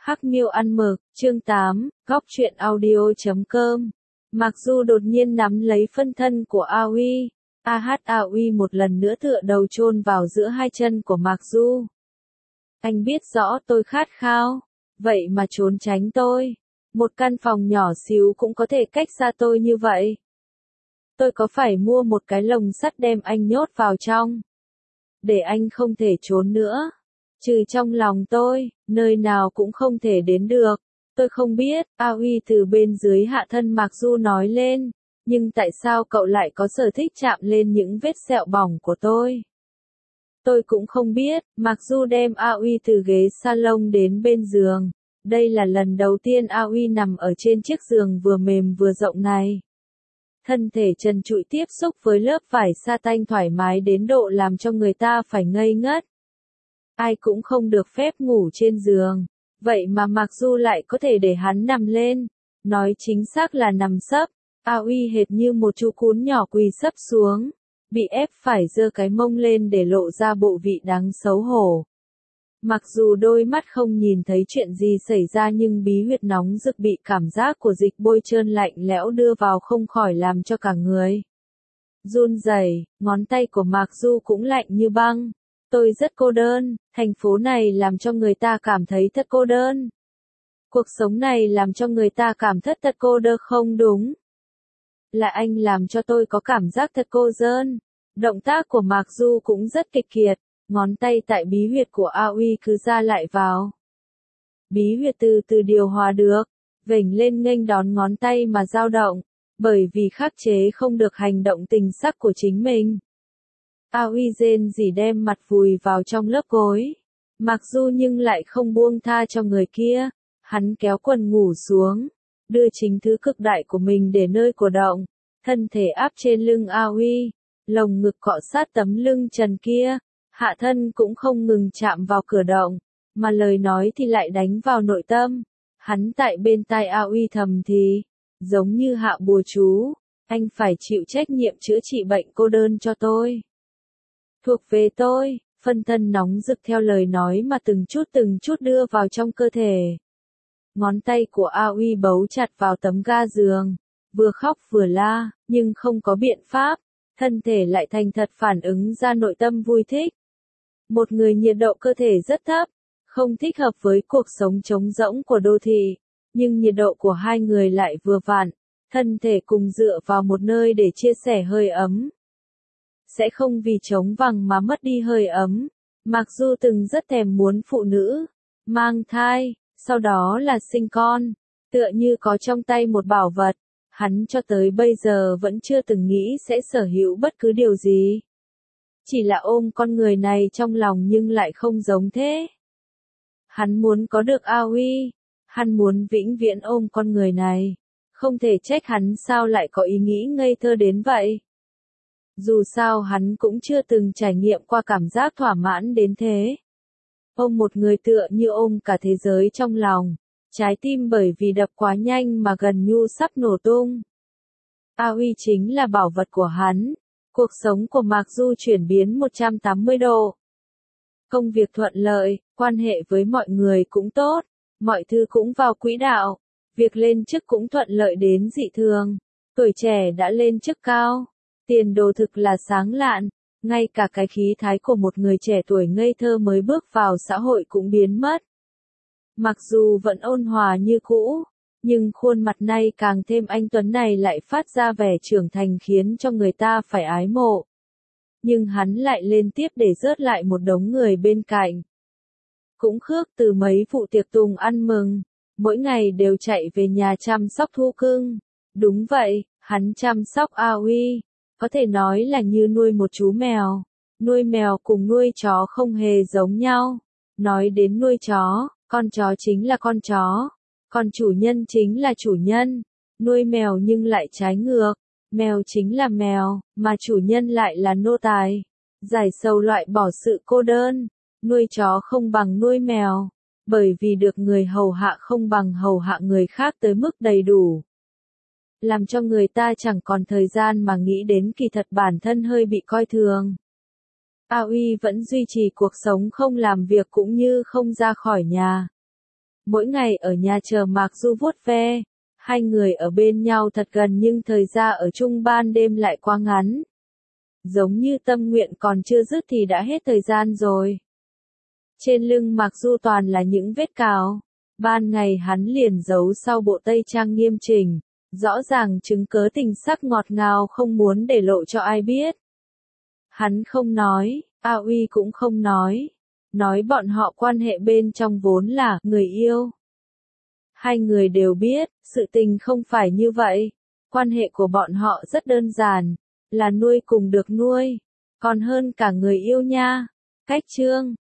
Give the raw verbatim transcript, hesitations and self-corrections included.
Hắc Miêu ăn mực, chương tám, góc truyện audio chấm com. Mặc dù đột nhiên nắm lấy phân thân của Aoi, a hát Aoi một lần nữa tựa đầu chôn vào giữa hai chân của Mạc Du. Anh biết rõ tôi khát khao, vậy mà trốn tránh tôi. Một căn phòng nhỏ xíu cũng có thể cách xa tôi như vậy. Tôi có phải mua một cái lồng sắt đem anh nhốt vào trong, để anh không thể trốn nữa. Trừ trong lòng tôi, nơi nào cũng không thể đến được. Tôi không biết, Aoi từ bên dưới hạ thân Mạc Du nói lên, nhưng tại sao cậu lại có sở thích chạm lên những vết sẹo bỏng của tôi? Tôi cũng không biết. Mạc Du đem Aoi từ ghế salon đến bên giường. Đây là lần đầu tiên Aoi nằm ở trên chiếc giường vừa mềm vừa rộng này. Thân thể trần trụi tiếp xúc với lớp vải sa tanh thoải mái đến độ làm cho người ta phải ngây ngất. Ai cũng không được phép ngủ trên giường, vậy mà Mạc Du lại có thể để hắn nằm lên, nói chính xác là nằm sấp. Aoi hệt như một chú cún nhỏ quỳ sấp xuống, bị ép phải giơ cái mông lên để lộ ra bộ vị đáng xấu hổ. Mặc dù đôi mắt không nhìn thấy chuyện gì xảy ra nhưng bí huyệt nóng rực bị cảm giác của dịch bôi trơn lạnh lẽo đưa vào không khỏi làm cho cả người run rẩy, ngón tay của Mạc Du cũng lạnh như băng. Tôi rất cô đơn, thành phố này làm cho người ta cảm thấy thật cô đơn. Cuộc sống này làm cho người ta cảm thấy thật cô đơn không đúng. Là anh làm cho tôi có cảm giác thật cô đơn. Động tác của Mạc Du cũng rất kịch kiệt, ngón tay tại bí huyệt của Aoi cứ ra lại vào. Bí huyệt từ từ điều hòa được, vểnh lên nghênh đón ngón tay mà dao động, bởi vì khắc chế không được hành động tình sắc của chính mình. Aoi rên rỉ đem mặt vùi vào trong lớp gối. Mặc dù nhưng lại không buông tha cho người kia. Hắn kéo quần ngủ xuống, đưa chính thứ cực đại của mình để nơi cổ động, thân thể áp trên lưng Aoi, lồng ngực cọ sát tấm lưng trần kia, hạ thân cũng không ngừng chạm vào cửa động, mà lời nói thì lại đánh vào nội tâm. Hắn tại bên tai Aoi thầm thì, giống như hạ bùa chú, anh phải chịu trách nhiệm chữa trị bệnh cô đơn cho tôi. Thuộc về tôi, phân thân nóng rực theo lời nói mà từng chút từng chút đưa vào trong cơ thể. Ngón tay của Aoi bấu chặt vào tấm ga giường, vừa khóc vừa la, nhưng không có biện pháp, thân thể lại thành thật phản ứng ra nội tâm vui thích. Một người nhiệt độ cơ thể rất thấp, không thích hợp với cuộc sống trống rỗng của đô thị, nhưng nhiệt độ của hai người lại vừa vặn, thân thể cùng dựa vào một nơi để chia sẻ hơi ấm. Sẽ không vì trống vắng mà mất đi hơi ấm. Mặc dù từng rất thèm muốn phụ nữ mang thai, sau đó là sinh con, tựa như có trong tay một bảo vật, hắn cho tới bây giờ vẫn chưa từng nghĩ sẽ sở hữu bất cứ điều gì. Chỉ là ôm con người này trong lòng nhưng lại không giống thế. Hắn muốn có được Aoi, hắn muốn vĩnh viễn ôm con người này, không thể trách hắn sao lại có ý nghĩ ngây thơ đến vậy. Dù sao hắn cũng chưa từng trải nghiệm qua cảm giác thỏa mãn đến thế. Ôm một người tựa như ôm cả thế giới trong lòng, trái tim bởi vì đập quá nhanh mà gần như sắp nổ tung. Aoi chính là bảo vật của hắn. Cuộc sống của Mạc Du chuyển biến một trăm tám mươi độ. Công việc thuận lợi, quan hệ với mọi người cũng tốt, mọi thứ cũng vào quỹ đạo, việc lên chức cũng thuận lợi đến dị thường, tuổi trẻ đã lên chức cao. Tiền đồ thực là sáng lạn, ngay cả cái khí thái của một người trẻ tuổi ngây thơ mới bước vào xã hội cũng biến mất. Mặc dù vẫn ôn hòa như cũ, nhưng khuôn mặt này càng thêm anh tuấn này lại phát ra vẻ trưởng thành khiến cho người ta phải ái mộ. Nhưng hắn lại lên tiếp để rớt lại một đống người bên cạnh. Cũng khước từ mấy vụ tiệc tùng ăn mừng, mỗi ngày đều chạy về nhà chăm sóc thú cưng. Đúng vậy, hắn chăm sóc Aoi. Có thể nói là như nuôi một chú mèo. Nuôi mèo cùng nuôi chó không hề giống nhau. Nói đến nuôi chó, con chó chính là con chó. Còn chủ nhân chính là chủ nhân. Nuôi mèo nhưng lại trái ngược. Mèo chính là mèo, mà chủ nhân lại là nô tài. Giải sầu loại bỏ sự cô đơn. Nuôi chó không bằng nuôi mèo. Bởi vì được người hầu hạ không bằng hầu hạ người khác tới mức đầy đủ. Làm cho người ta chẳng còn thời gian mà nghĩ đến kỳ thật bản thân hơi bị coi thường. Aoi vẫn duy trì cuộc sống không làm việc cũng như không ra khỏi nhà. Mỗi ngày ở nhà chờ Mạc Du vuốt ve. Hai người ở bên nhau thật gần nhưng thời gian ở chung ban đêm lại quá ngắn. Giống như tâm nguyện còn chưa dứt thì đã hết thời gian rồi. Trên lưng Mạc Du toàn là những vết cào. Ban ngày hắn liền giấu sau bộ tây trang nghiêm chỉnh, rõ ràng chứng cớ tình sắc ngọt ngào không muốn để lộ cho ai biết. Hắn không nói, A Uy cũng không nói. Nói bọn họ quan hệ bên trong vốn là người yêu. Hai người đều biết, sự tình không phải như vậy. Quan hệ của bọn họ rất đơn giản, là nuôi cùng được nuôi, còn hơn cả người yêu nha. Cách chương